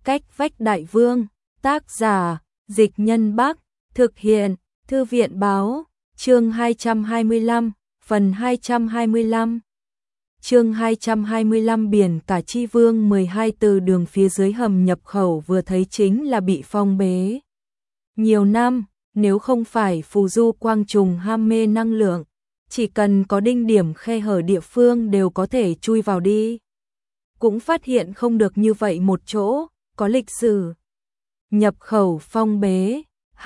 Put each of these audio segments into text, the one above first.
Cách vách đại vương, tác giả, Dịch Nhân Bắc, thực hiện, Thư viện báo, chương 225, phần 225. Chương 225 biển cả chi vương 12 từ đường phía dưới hầm nhập khẩu vừa thấy chính là bị phong bế. Nhiều năm, nếu không phải phù du quang trùng ham mê năng lượng, chỉ cần có đinh điểm khe hở địa phương đều có thể chui vào đi. Cũng phát hiện không được như vậy một chỗ, có lịch sử. Nhập khẩu phong bế,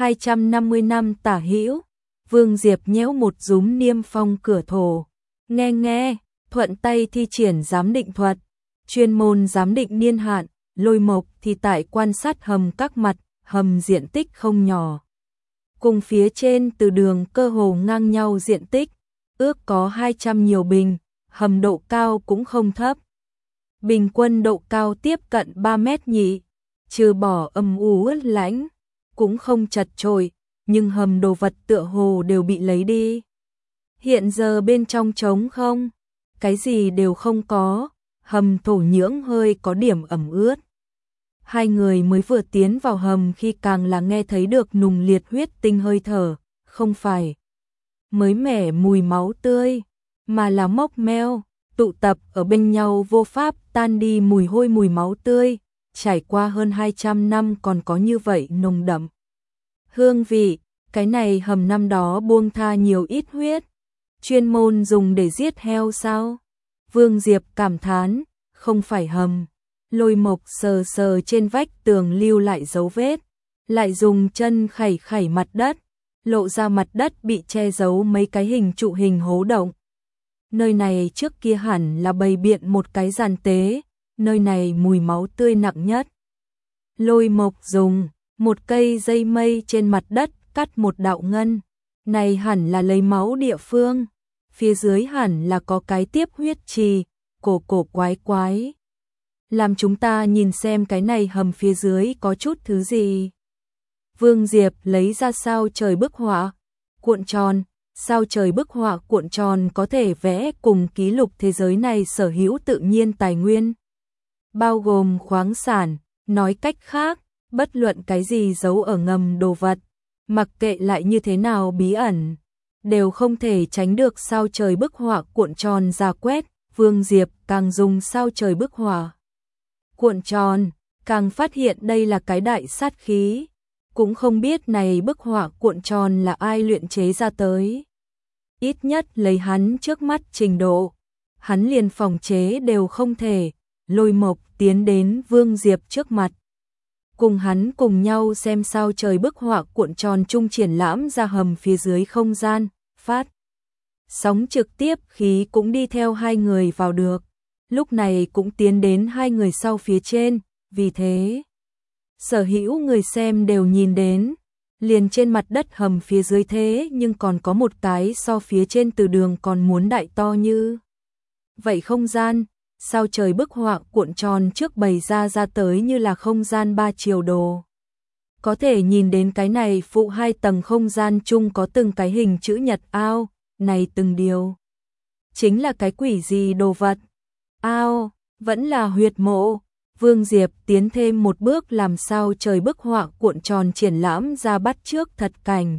250 năm tả hữu, Vương Diệp nhéo một rúm niêm phong cửa thổ. Nghe, thuận tay thi triển giám định thuật, chuyên môn giám định niên hạn, Lôi Mộc thì tại quan sát hầm các mặt, hầm diện tích không nhỏ. Cùng phía trên từ đường cơ hồ ngang nhau diện tích, ước có 200 nhiều bình, hầm độ cao cũng không thấp. Bình quân độ cao tiếp cận 3 mét nhỉ, trừ bỏ âm u ướt lãnh, cũng không chật chội, nhưng hầm đồ vật tựa hồ đều bị lấy đi. Hiện giờ bên trong trống không, cái gì đều không có, hầm thổ nhưỡng hơi có điểm ẩm ướt. Hai người mới vừa tiến vào hầm khi càng là nghe thấy được nùng liệt huyết tinh hơi thở, không phải mới mẻ mùi máu tươi, mà là mốc meo, tụ tập ở bên nhau vô pháp tan đi mùi hôi mùi máu tươi, trải qua hơn 200 năm còn có như vậy nồng đậm. Hương vị, cái này hầm năm đó buông tha nhiều ít huyết, chuyên môn dùng để giết heo sao? Vương Diệp cảm thán, không phải hầm. Lôi Mộc sờ sờ trên vách tường lưu lại dấu vết, lại dùng chân khẩy mặt đất, lộ ra mặt đất bị che giấu mấy cái hình trụ hình hố động. Nơi này trước kia hẳn là bày biện một cái giàn tế, nơi này mùi máu tươi nặng nhất. Lôi Mộc dùng một cây dây mây trên mặt đất cắt một đạo ngân, này hẳn là lấy máu địa phương, phía dưới hẳn là có cái tiếp huyết trì, cổ quái. Làm chúng ta nhìn xem cái này hầm phía dưới có chút thứ gì. Vương Diệp lấy ra sao trời bức họa, cuộn tròn, sao trời bức họa cuộn tròn có thể vẽ cùng ký lục thế giới này sở hữu tự nhiên tài nguyên, bao gồm khoáng sản, nói cách khác, bất luận cái gì giấu ở ngầm đồ vật, mặc kệ lại như thế nào bí ẩn, đều không thể tránh được sao trời bức họa cuộn tròn ra quét. Vương Diệp càng dùng sao trời bức họa cuộn tròn, càng phát hiện đây là cái đại sát khí, cũng không biết này bức họa cuộn tròn là ai luyện chế ra tới. Ít nhất lấy hắn trước mắt trình độ, hắn liền phòng chế đều không thể. Lôi Mộc tiến đến Vương Diệp trước mặt, cùng hắn cùng nhau xem sao trời bức họa cuộn tròn chung triển lãm ra hầm phía dưới không gian, phát sóng trực tiếp khí cũng đi theo hai người vào được. Lúc này cũng tiến đến hai người sau phía trên, vì thế sở hữu người xem đều nhìn đến, liền trên mặt đất hầm phía dưới thế nhưng còn có một cái so phía trên từ đường còn muốn đại to như vậy không gian, sao trời bức họa cuộn tròn trước bày ra tới như là không gian 3 chiều đồ. Có thể nhìn đến cái này phụ 2 tầng không gian chung có từng cái hình chữ nhật ao, này từng điều chính là cái quỷ gì đồ vật. Ao, vẫn là huyệt mộ. Vương Diệp tiến thêm một bước làm sao trời bức họa cuộn tròn triển lãm ra bắt chước thật cảnh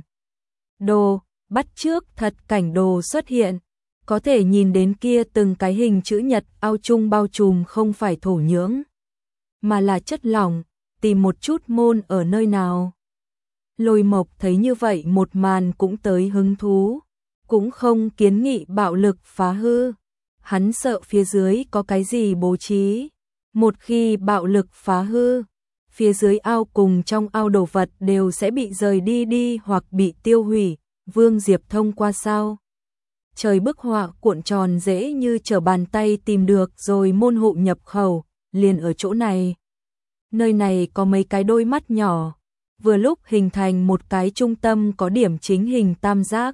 đồ, bắt chước thật cảnh đồ xuất hiện, có thể nhìn đến kia từng cái hình chữ nhật ao chung bao trùm không phải thổ nhưỡng, mà là chất lỏng, tìm một chút môn ở nơi nào. Lôi Mộc thấy như vậy một màn cũng tới hứng thú, cũng không kiến nghị bạo lực phá hư. Hắn sợ phía dưới có cái gì bố trí, một khi bạo lực phá hư, phía dưới ao cùng trong ao đồ vật đều sẽ bị rời đi hoặc bị tiêu hủy. Vương Diệp thông qua sao trời bức họa cuộn tròn dễ như trở bàn tay tìm được rồi, môn hộ nhập khẩu liền ở chỗ này. Nơi này có mấy cái đôi mắt nhỏ, vừa lúc hình thành một cái trung tâm có điểm chính hình tam giác.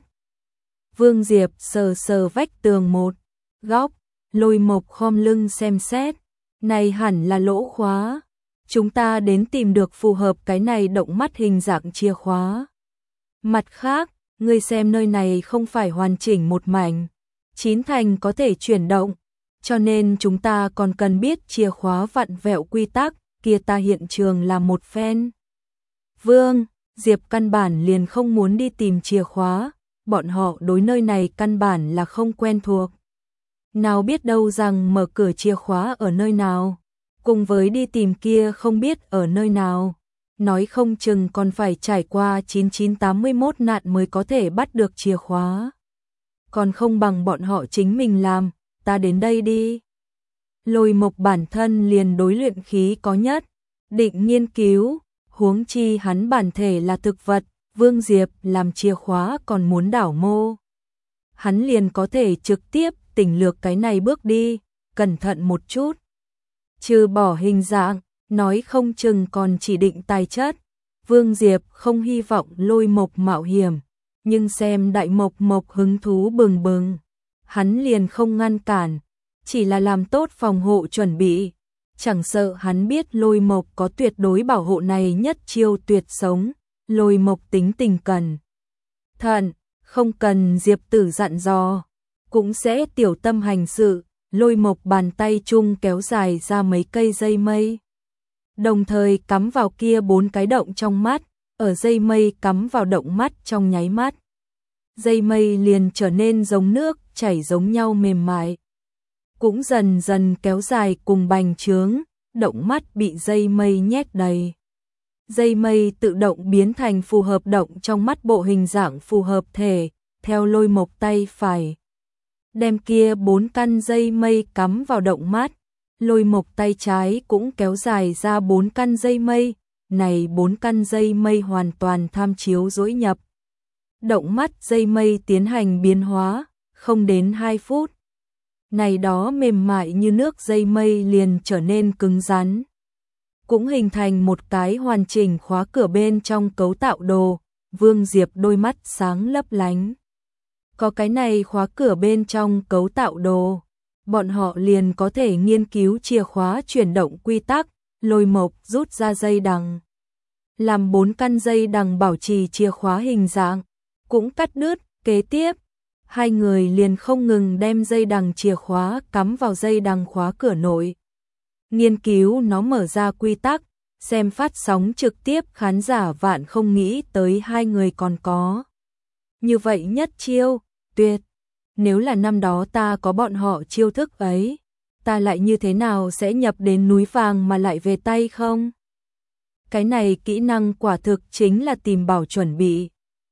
Vương Diệp sờ vách tường một góc, Lôi Mộc khom lưng xem xét, này hẳn là lỗ khóa, chúng ta đến tìm được phù hợp cái này động mắt hình dạng chìa khóa. Mặt khác, ngươi xem nơi này không phải hoàn chỉnh một mảnh, 9 thành có thể chuyển động, cho nên chúng ta còn cần biết chìa khóa vặn vẹo quy tắc, kia ta hiện trường làm một phen. Vương Diệp căn bản liền không muốn đi tìm chìa khóa, bọn họ đối nơi này căn bản là không quen thuộc. Nào biết đâu rằng mở cửa chìa khóa ở nơi nào, cùng với đi tìm kia không biết ở nơi nào. Nói không chừng còn phải trải qua 9981 nạn mới có thể bắt được chìa khóa. Còn không bằng bọn họ chính mình làm, ta đến đây đi. Lôi Mộc bản thân liền đối luyện khí có nhất định nghiên cứu, huống chi hắn bản thể là thực vật, Vương Diệp làm chìa khóa còn muốn đảo mô. Hắn liền có thể trực tiếp tỉnh lược cái này bước đi, cẩn thận một chút. Trừ bỏ hình dạng, nói không chừng còn chỉ định tài chất. Vương Diệp không hy vọng Lôi Mộc mạo hiểm, nhưng xem Đại Mộc Mộc hứng thú bừng bừng, hắn liền không ngăn cản, chỉ là làm tốt phòng hộ chuẩn bị. Chẳng sợ hắn biết Lôi Mộc có tuyệt đối bảo hộ này nhất chiêu tuyệt sống, Lôi Mộc tính tình cẩn thận, không cần Diệp Tử dặn dò, cũng sẽ tiểu tâm hành sự. Lôi Mộc bàn tay chung kéo dài ra mấy cây dây mây, đồng thời cắm vào kia 4 cái động trong mắt, ở dây mây cắm vào động mắt trong nháy mắt. Dây mây liền trở nên giống nước chảy giống nhau mềm mại, cũng dần dần kéo dài cùng bành trướng, động mắt bị dây mây nhét đầy. Dây mây tự động biến thành phù hợp động trong mắt bộ hình dạng phù hợp thể, theo Lôi Mộc tay phải đem kia 4 căn dây mây cắm vào động mắt, Lôi Mộc tay trái cũng kéo dài ra 4 căn dây mây, này 4 căn dây mây hoàn toàn tham chiếu dối nhập. Động mắt dây mây tiến hành biến hóa, không đến 2 phút. Này đó mềm mại như nước dây mây liền trở nên cứng rắn. Cũng hình thành một cái hoàn chỉnh khóa cửa bên trong cấu tạo đồ, Vương Diệp đôi mắt sáng lấp lánh. Có cái này khóa cửa bên trong cấu tạo đồ, bọn họ liền có thể nghiên cứu chìa khóa chuyển động quy tắc. Lôi Mộc rút ra dây đằng, làm 4 căn dây đằng bảo trì chìa khóa hình dạng, cũng cắt đứt. Kế tiếp, hai người liền không ngừng đem dây đằng chìa khóa cắm vào dây đằng khóa cửa nội, nghiên cứu nó mở ra quy tắc. Xem phát sóng trực tiếp khán giả vạn không nghĩ tới hai người còn có như vậy nhất chiêu tuyệt. Nếu là năm đó ta có bọn họ chiêu thức ấy, ta lại như thế nào sẽ nhập đến núi vàng mà lại về tay không? Cái này kỹ năng quả thực chính là tìm bảo chuẩn bị.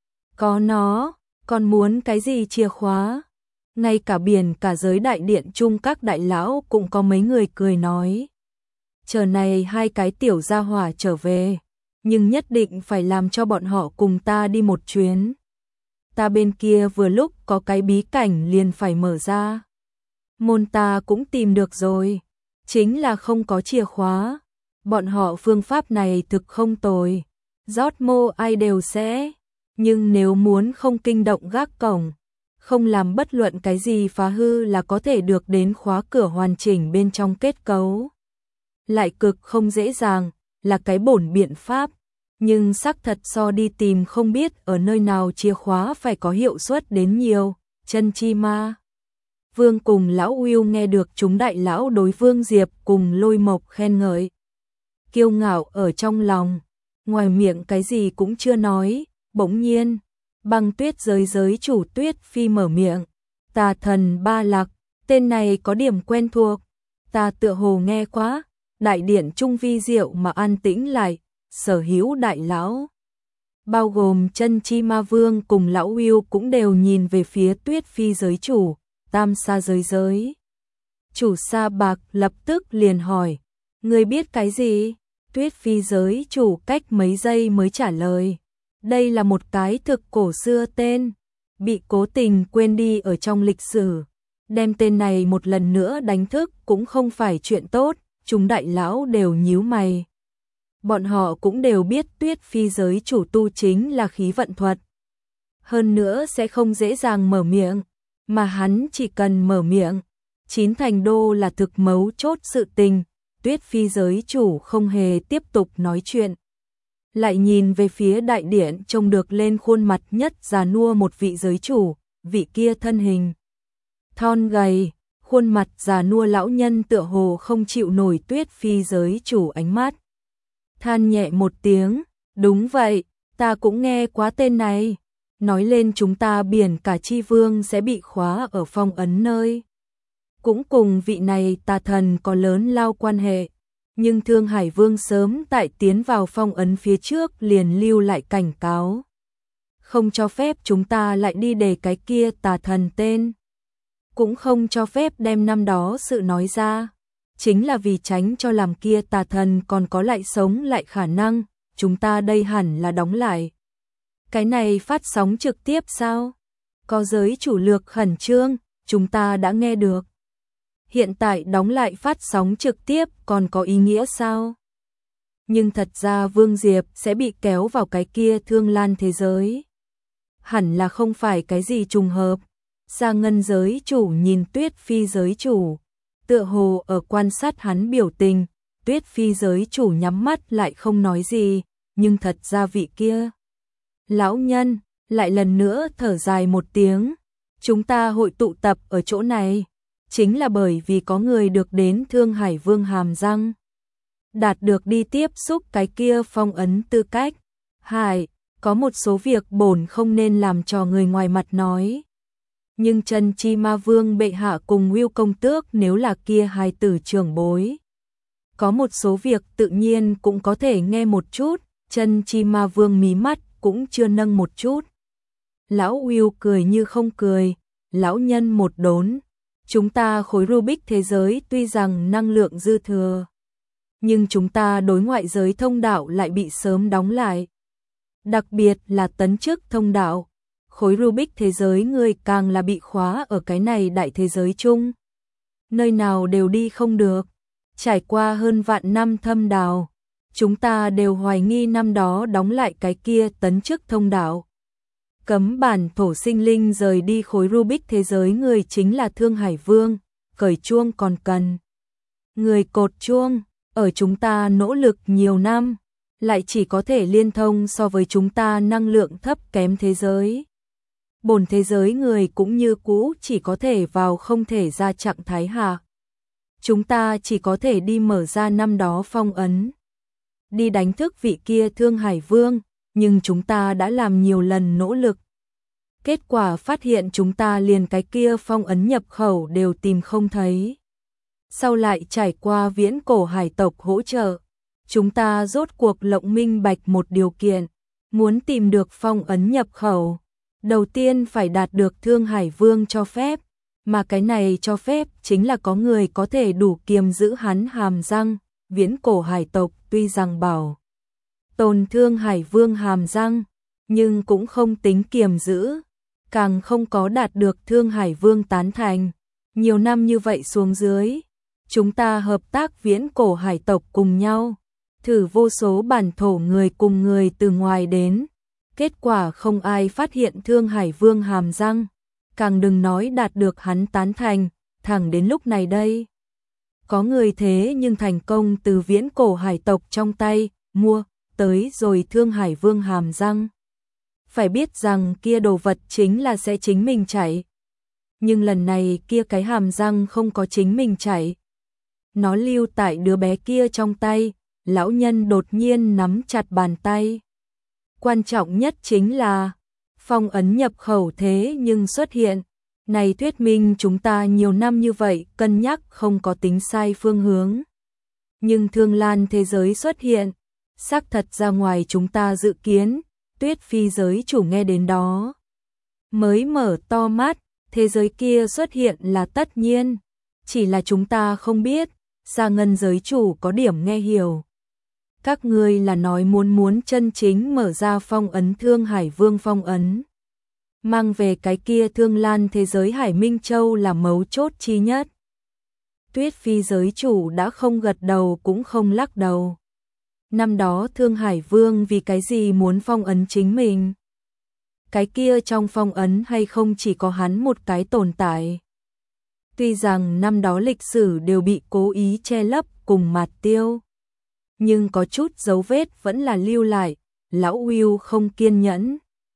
Có nó, còn muốn cái gì chìa khóa? Ngay cả biển cả giới đại điện chung các đại lão cũng có mấy người cười nói. Chờ này hai cái tiểu gia hỏa trở về, nhưng nhất định phải làm cho bọn họ cùng ta đi một chuyến. Ta bên kia vừa lúc có cái bí cảnh liền phải mở ra. Môn ta cũng tìm được rồi, chính là không có chìa khóa. Bọn họ phương pháp này thực không tồi, rót mô ai đều sẽ, nhưng nếu muốn không kinh động gác cổng, không làm bất luận cái gì phá hư là có thể được đến khóa cửa hoàn chỉnh bên trong kết cấu. Lại cực không dễ dàng, là cái bổn biện pháp, nhưng xác thật so đi tìm không biết ở nơi nào chìa khóa phải có hiệu suất đến nhiều. Chân chi ma Vương cùng lão Uy nghe được chúng đại lão đối Vương Diệp cùng Lôi Mộc khen ngợi, kiêu ngạo ở trong lòng, ngoài miệng cái gì cũng chưa nói. Bỗng nhiên, Băng Tuyết giới giới chủ Tuyết Phi mở miệng, Tà Thần Ba Lạc, tên này có điểm quen thuộc, ta tựa hồ nghe quá. Đại điện trung vi diệu mà an tĩnh lại, sở hữu đại lão, bao gồm Chân chi ma vương cùng lão Uy cũng đều nhìn về phía Tuyết Phi giới chủ. Tam Sa giới chủ Sa Bạc lập tức liền hỏi, ngươi biết cái gì? Tuyết Phi giới chủ cách mấy giây mới trả lời, đây là một cái thực cổ xưa tên, bị cố tình quên đi ở trong lịch sử, đem tên này một lần nữa đánh thức cũng không phải chuyện tốt. Chúng đại lão đều nhíu mày. Bọn họ cũng đều biết Tuyết Phi giới chủ tu chính là khí vận thuật, hơn nữa sẽ không dễ dàng mở miệng, mà hắn chỉ cần mở miệng, 9 thành đô là thực mấu chốt sự tình. Tuyết Phi giới chủ không hề tiếp tục nói chuyện, lại nhìn về phía đại điện trông được lên khuôn mặt nhất già nua một vị giới chủ. Vị kia thân hình thon gầy, khuôn mặt già nua lão nhân tựa hồ không chịu nổi Tuyết Phi giới chủ ánh mắt. than nhẹ một tiếng, đúng vậy, ta cũng nghe quá tên này. Nói lên chúng ta biển cả chi vương sẽ bị khóa ở phong ấn nơi. Cũng cùng vị này tà thần có lớn lao quan hệ. Nhưng Thương Hải Vương sớm tại tiến vào phong ấn phía trước liền lưu lại cảnh cáo. Không cho phép chúng ta lại đi đề cái kia tà thần tên. Cũng không cho phép đem năm đó sự nói ra. Chính là vì tránh cho làm kia tà thần còn có lại sống lại khả năng, chúng ta đây hẳn là đóng lại. Cái này phát sóng trực tiếp sao? Có giới chủ lược khẩn trương, chúng ta đã nghe được. Hiện tại đóng lại phát sóng trực tiếp còn có ý nghĩa sao? Nhưng thật ra Vương Diệp sẽ bị kéo vào cái kia Thương Lan thế giới. Hẳn là không phải cái gì trùng hợp. Gia Ngân giới chủ nhìn Tuyết Phi giới chủ, tựa hồ ở quan sát hắn biểu tình. Tuyết Phi giới chủ nhắm mắt lại không nói gì, nhưng thật ra vị kia lão nhân lại lần nữa thở dài một tiếng. Chúng ta hội tụ tập ở chỗ này chính là bởi vì có người được đến Thương Hải Vương hàm răng, đạt được đi tiếp xúc cái kia phong ấn tư cách. Hải, có một số việc bổn không nên làm cho người ngoài mặt nói. Nhưng Chân Chi Ma Vương bệ hạ cùng Ngưu công tước nếu là kia hai tử trưởng bối. Có một số việc tự nhiên cũng có thể nghe một chút, Chân Chi Ma Vương mí mắt cũng chưa nâng một chút. Lão Ngưu cười như không cười, lão nhân một đốn. Chúng ta khối Rubik thế giới tuy rằng năng lượng dư thừa, nhưng chúng ta đối ngoại giới thông đạo lại bị sớm đóng lại. Đặc biệt là tấn chức thông đạo, khối Rubik thế giới người càng là bị khóa ở cái này đại thế giới chung. Nơi nào đều đi không được. Trải qua hơn vạn năm thâm đào, chúng ta đều hoài nghi năm đó đóng lại cái kia tấn chức thông đạo. Cấm bản thổ sinh linh rời đi khối Rubik thế giới người chính là Thương Hải Vương, cởi chuông còn cần người cột chuông. Ở chúng ta nỗ lực nhiều năm, lại chỉ có thể liên thông so với chúng ta năng lượng thấp kém thế giới. Bổn thế giới người cũng như cũ chỉ có thể vào không thể ra trạng thái hạ. Chúng ta chỉ có thể đi mở ra năm đó phong ấn, đi đánh thức vị kia Thương Hải Vương, nhưng chúng ta đã làm nhiều lần nỗ lực. Kết quả phát hiện chúng ta liền cái kia phong ấn nhập khẩu đều tìm không thấy. Sau lại trải qua viễn cổ hải tộc hỗ trợ, chúng ta rốt cuộc lộng minh bạch một điều kiện, muốn tìm được phong ấn nhập khẩu, đầu tiên phải đạt được Thương Hải Vương cho phép, mà cái này cho phép chính là có người có thể đủ kiềm giữ hắn hàm răng. Viễn cổ hải tộc tuy rằng bảo tồn Thương Hải Vương hàm răng, nhưng cũng không tính kiềm giữ, càng không có đạt được Thương Hải Vương tán thành. Nhiều năm như vậy xuống dưới, chúng ta hợp tác viễn cổ hải tộc cùng nhau, thử vô số bản thổ người cùng người từ ngoài đến. Kết quả không ai phát hiện Thương Hải Vương hàm răng, càng đừng nói đạt được hắn tán thành, thẳng đến lúc này đây. Có người thế nhưng thành công từ viễn cổ hải tộc trong tay, mua, tới rồi Thương Hải Vương hàm răng. Phải biết rằng kia đồ vật chính là sẽ chính mình chạy. Nhưng lần này kia cái hàm răng không có chính mình chạy. Nó lưu tại đứa bé kia trong tay, lão nhân đột nhiên nắm chặt bàn tay. Quan trọng nhất chính là, phong ấn nhập khẩu thế nhưng xuất hiện. Này thuyết minh chúng ta nhiều năm như vậy cân nhắc không có tính sai phương hướng. Nhưng Thương Lan thế giới xuất hiện, xác thật ra ngoài chúng ta dự kiến. Tuyết Phi giới chủ nghe đến đó mới mở to mắt, thế giới kia xuất hiện là tất nhiên, chỉ là chúng ta không biết. Gia Ngân giới chủ có điểm nghe hiểu. Các ngươi là nói muốn chân chính mở ra phong ấn Thương Hải Vương phong ấn, mang về cái kia Thương Lan thế giới Hải Minh Châu là mấu chốt chi nhất. Tuyết Phi giới chủ đã không gật đầu cũng không lắc đầu. Năm đó Thương Hải Vương vì cái gì muốn phong ấn chính mình? Cái kia trong phong ấn hay không chỉ có hắn một cái tồn tại? Tuy rằng năm đó lịch sử đều bị cố ý che lấp cùng mạt tiêu, nhưng có chút dấu vết vẫn là lưu lại. Lão Hưu không kiên nhẫn.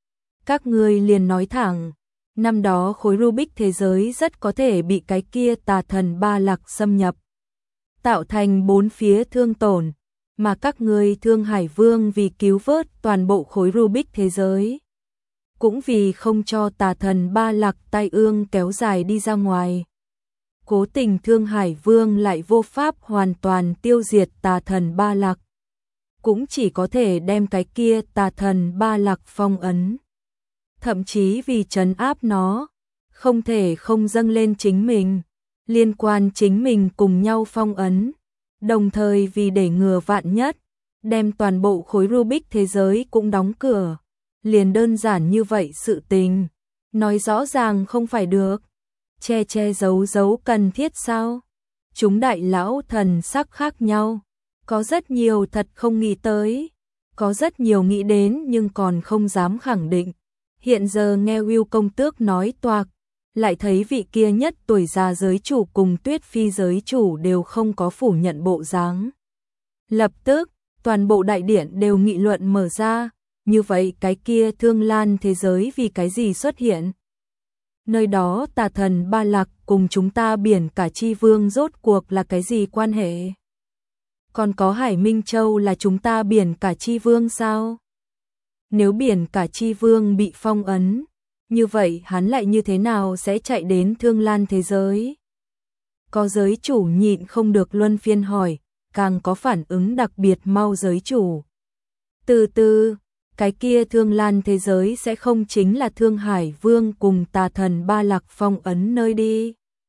Các ngươi liền nói thẳng, năm đó khối Rubik thế giới rất có thể bị cái kia tà thần Ba Lạc xâm nhập, tạo thành bốn phía thương tổn. mà các ngươi Thương Hải Vương vì cứu vớt toàn bộ khối Rubik thế giới, cũng vì không cho tà thần Ba Lạc tai ương kéo dài đi ra ngoài. Cố tình Thương Hải Vương lại vô pháp hoàn toàn tiêu diệt tà thần Ba Lạc, cũng chỉ có thể đem cái kia tà thần Ba Lạc phong ấn. Thậm chí vì trấn áp nó, không thể không dâng lên chính mình, liên quan chính mình cùng nhau phong ấn, đồng thời vì để ngừa vạn nhất, đem toàn bộ khối Rubik thế giới cũng đóng cửa. Liền đơn giản như vậy sự tình, nói rõ ràng không phải được. Che che giấu giấu cần thiết sao? Chúng đại lão thần sắc khác nhau, có rất nhiều thật không nghĩ tới, có rất nhiều nghĩ đến nhưng còn không dám khẳng định. Hiện giờ nghe Will công tước nói toạc, lại thấy vị kia nhất tuổi già giới chủ cùng Tuyết Phi giới chủ đều không có phủ nhận bộ dáng. Lập tức, toàn bộ đại điện đều nghị luận mở ra, như vậy cái kia Thương Lan thế giới vì cái gì xuất hiện? Nơi đó tà thần Ba Lạc cùng chúng ta Biển Cả Chi Vương rốt cuộc là cái gì quan hệ? Còn có Hải Minh Châu là chúng ta Biển Cả Chi Vương sao? Nếu Biển Cả Chi Vương bị phong ấn, như vậy hắn lại như thế nào sẽ chạy đến Thương Lan thế giới? Có giới chủ nhịn không được luân phiên hỏi, càng có phản ứng đặc biệt mau giới chủ. Từ từ, cái kia Thương Lan thế giới sẽ không chính là Thương Hải Vương cùng tà thần Ba Lạc phong ấn nơi đi.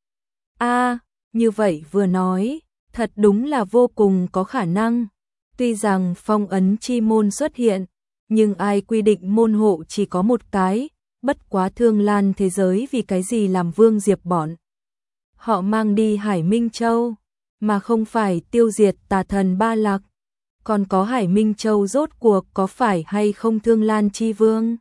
Như vậy vừa nói, thật đúng là vô cùng có khả năng. Tuy rằng phong ấn chi môn xuất hiện, nhưng ai quy định môn hộ chỉ có một cái, bất quá Thương Lan thế giới vì cái gì làm Vương Diệp bọn. Họ mang đi Hải Minh Châu, mà không phải tiêu diệt tà thần Ba Lạc. Còn có Hải Minh Châu rốt cuộc có phải hay không Thương Lan Chi Vương?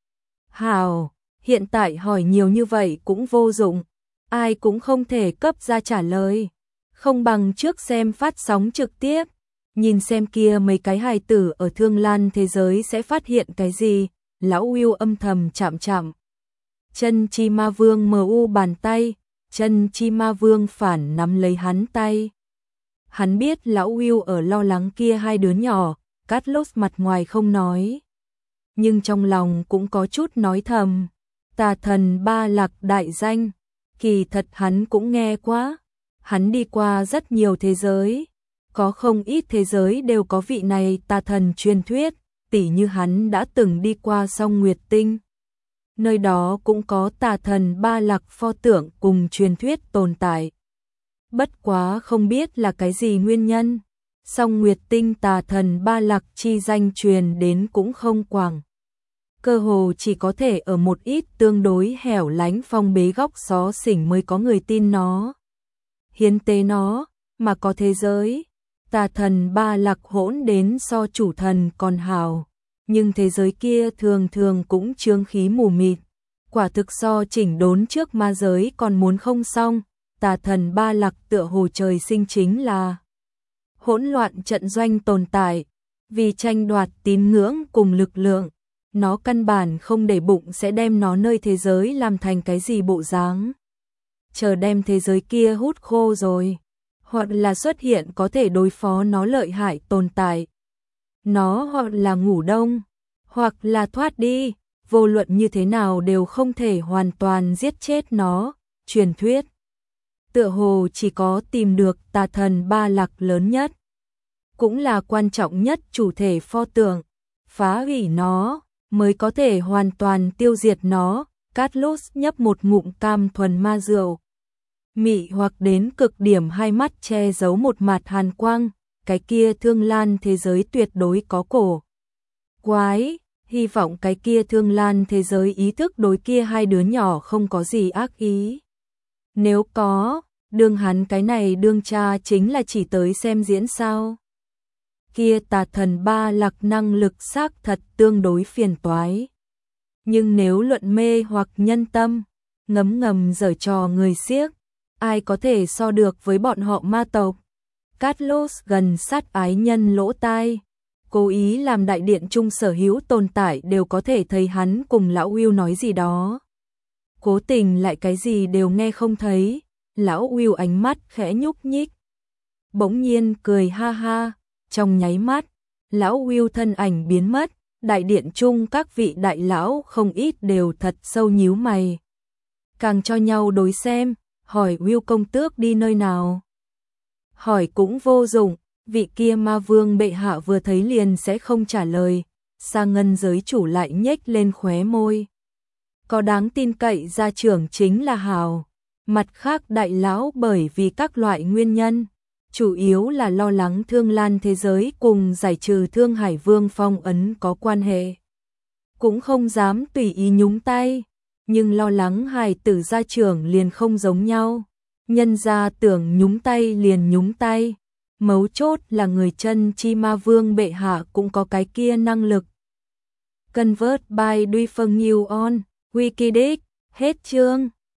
Hào, hiện tại hỏi nhiều như vậy cũng vô dụng, ai cũng không thể cấp ra trả lời. Không bằng trước xem phát sóng trực tiếp, nhìn xem kia mấy cái hài tử ở Thương Lan thế giới sẽ phát hiện cái gì. Lão Will âm thầm chạm chạm chân Chi Ma Vương mu bàn tay, chân Chi Ma Vương phản nắm lấy hắn tay. Hắn biết lão Will ở lo lắng kia hai đứa nhỏ, Carlos mặt ngoài không nói, nhưng trong lòng cũng có chút nói thầm. Tà thần Ba Lạc đại danh, kỳ thật hắn cũng nghe quá. Hắn đi qua rất nhiều thế giới, có không ít thế giới đều có vị này tà thần truyền thuyết, tỉ như hắn đã từng đi qua Song Nguyệt Tinh. Nơi đó cũng có tà thần Ba Lạc pho tượng cùng truyền thuyết tồn tại. Bất quá không biết là cái gì nguyên nhân, Song Nguyệt Tinh tà thần Ba Lạc chi danh truyền đến cũng không quảng. Cơ hồ chỉ có thể ở một ít tương đối hẻo lánh phong bế góc xó xỉnh mới có người tin nó. Hiến tế nó, mà có thế giới, tà thần Ba Lạc hỗn đến so chủ thần còn hào, nhưng thế giới kia thường thường cũng chướng khí mù mịt, quả thực so chỉnh đốn trước ma giới còn muốn không xong. Tà thần Ba Lạc tựa hồ trời sinh chính là hỗn loạn trận doanh tồn tại, vì tranh đoạt tín ngưỡng cùng lực lượng, nó căn bản không để bụng sẽ đem nó nơi thế giới làm thành cái gì bộ dáng. Chờ đem thế giới kia hút khô rồi, hoặc là xuất hiện có thể đối phó nó lợi hại tồn tại. Nó hoặc là ngủ đông, hoặc là thoát đi, vô luận như thế nào đều không thể hoàn toàn giết chết nó. Truyền thuyết tựa hồ chỉ có tìm được tà thần Ba Lạc lớn nhất, cũng là quan trọng nhất chủ thể pho tượng, phá hủy nó, mới có thể hoàn toàn tiêu diệt nó. Carlos nhấp một ngụm cam thuần ma rượu, mị hoặc đến cực điểm, hai mắt che giấu một mặt hàn quang. Cái kia Thương Lan thế giới tuyệt đối có cổ quái, hy vọng cái kia Thương Lan thế giới ý thức đối kia hai đứa nhỏ không có gì ác ý. Nếu có, đương hắn cái này đương cha chính là chỉ tới xem diễn sao. Kia tà thần Ba Lạc năng lực xác thật tương đối phiền toái. Nhưng nếu luận mê hoặc nhân tâm, ngấm ngầm giở trò người xiếc, ai có thể so được với bọn họ ma tộc. Carlos gần sát ái nhân lỗ tai, cố ý làm đại điện trung sở hữu tồn tại đều có thể thấy hắn cùng lão Will nói gì đó. Cố tình lại cái gì đều nghe không thấy. Lão Will ánh mắt khẽ nhúc nhích, bỗng nhiên cười ha ha, trong nháy mắt, lão Will thân ảnh biến mất, đại điện chung các vị đại lão không ít đều thật sâu nhíu mày. Càng cho nhau đối xem, hỏi Will công tước đi nơi nào. Hỏi cũng vô dụng, vị kia ma vương bệ hạ vừa thấy liền sẽ không trả lời, Sa Ngân giới chủ lại nhếch lên khóe môi. Có đáng tin cậy gia trưởng chính là hào. Mặt khác đại lão bởi vì các loại nguyên nhân, chủ yếu là lo lắng Thương Lan thế giới cùng giải trừ Thương Hải Vương phong ấn có quan hệ. Cũng không dám tùy ý nhúng tay, nhưng lo lắng hài tử gia trưởng liền không giống nhau. Nhân gia tưởng nhúng tay liền nhúng tay. Mấu chốt là người chân chi ma vương bệ hạ cũng có cái kia năng lực. Convert by Duy Phân New On, Wikidex, hết chương.